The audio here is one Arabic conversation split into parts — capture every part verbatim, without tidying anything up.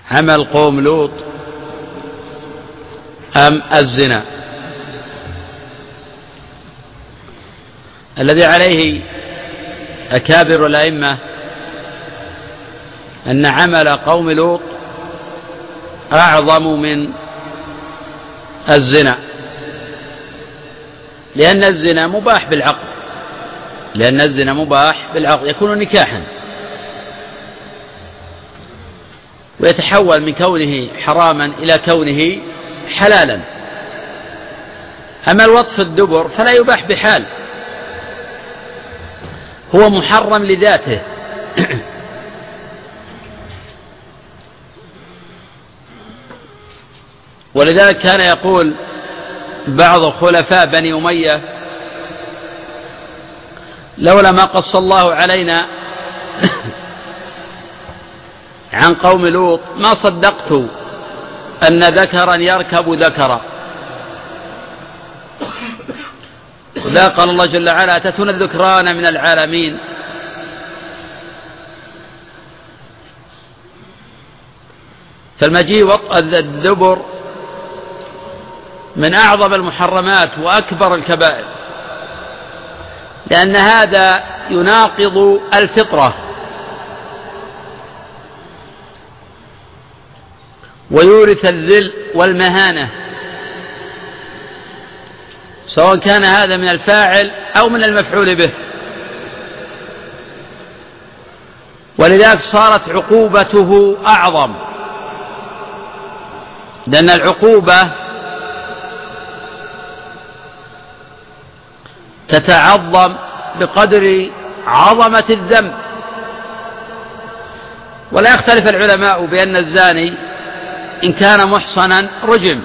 عمل قوم لوط أم الزنا؟ الذي عليه أكابر الأئمة أن عمل قوم لوط أعظم من الزنا، لأن الزنا مباح بالعقل، لأن الزنا مباح بالعقل يكون نكاحا ويتحول من كونه حراما إلى كونه حلالا. أما الوطف الدبر فلا يباح بحال، هو محرم لذاته. ولذلك كان يقول بعض خلفاء بني أمية: لولا ما قص الله علينا عن قوم لوط ما صدقت أن ذكرا يركب ذكرا. وذا قال الله جل وعلا: أتتون الذكران من العالمين. فالمجيء وطأ الدبر من أعظم المحرمات وأكبر الكبائر، لأن هذا يناقض الفطرة ويورث الذل والمهانة، سواء كان هذا من الفاعل أو من المفعول به. ولذلك صارت عقوبته أعظم، لأن العقوبة تتعظم بقدر عظمة الذنب. ولا يختلف العلماء بأن الزاني إن كان محصنا رجم،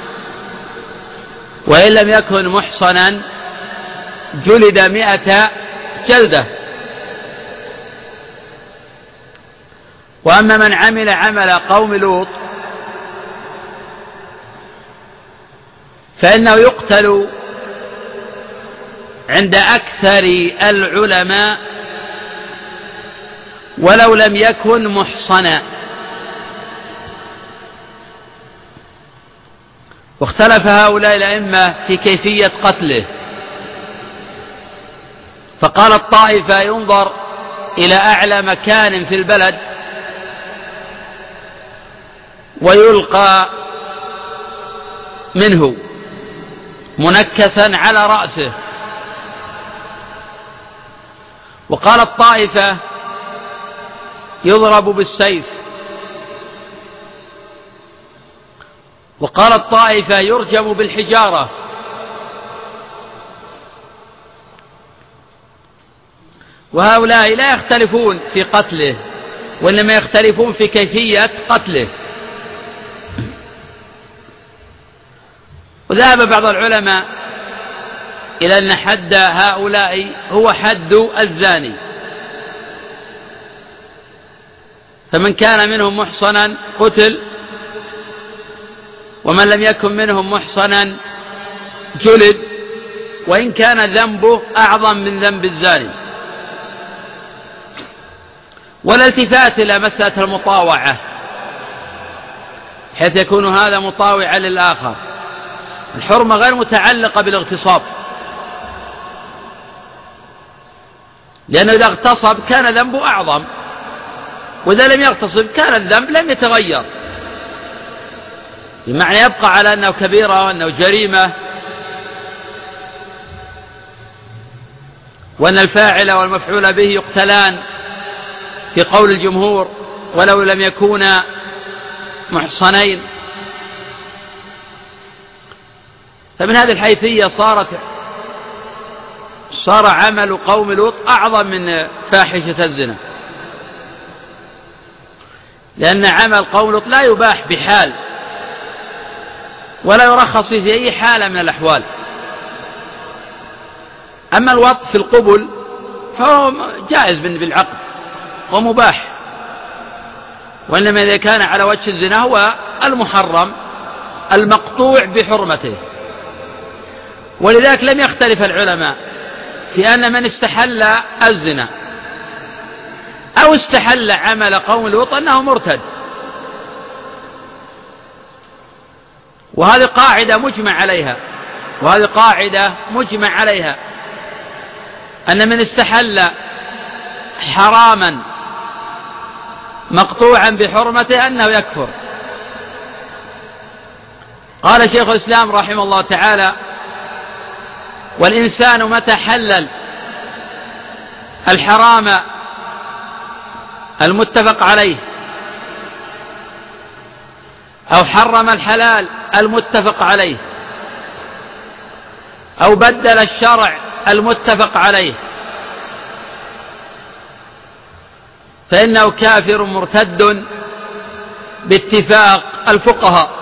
وإن لم يكن محصنا جلد مئة جلدة. وأما من عمل عمل قوم لوط فإنه يقتل عند أكثر العلماء ولو لم يكن محصنا. واختلف هؤلاء الأئمة في كيفية قتله، فقال الطائفة: ينظر إلى أعلى مكان في البلد ويلقى منه منكسا على رأسه. وقال الطائفة: يضرب بالسيف. وقال الطائفة: يرجم بالحجارة. وهؤلاء لا يختلفون في قتله، وإنما يختلفون في كيفية قتله. وذهب بعض العلماء إلى أن حد هؤلاء هو حد الزاني، فمن كان منهم محصنا قتل، ومن لم يكن منهم محصنا جلد، وإن كان ذنبه أعظم من ذنب الزاني. ولا التفات إلى مسألة المطاوعة حيث يكون هذا مطاوعا للآخر. الحرمة غير متعلقة بالاغتصاب، لأنه إذا اغتصب كان ذنبه أعظم، وإذا لم يغتصب كان الذنب لم يتغير، بمعنى يبقى على أنه كبيرة وأنه جريمة، وأن الفاعل والمفعول به يقتلان في قول الجمهور ولو لم يكونا محصنين. فمن هذه الحيثية صارت صار عمل قوم لوط أعظم من فاحشة الزنا، لأن عمل قوم لوط لا يباح بحال ولا يرخص في أي حالة من الأحوال. أما الوطء في القبل فهو جائز بالعقل ومباح، وإنما إذا كان على وجه الزنا هو المحرم المقطوع بحرمته. ولذلك لم يختلف العلماء في أن من استحل الزنا أو استحل عمل قوم لوط أنه مرتد، وهذه قاعدة مجمع عليها وهذه قاعدة مجمع عليها أن من استحل حراما مقطوعا بحرمته أنه يكفر. قال شيخ الإسلام رحمه الله تعالى: والإنسان متى حلل الحرام المتفق عليه أو حرم الحلال المتفق عليه أو بدل الشرع المتفق عليه فإنه كافر مرتد باتفاق الفقهاء.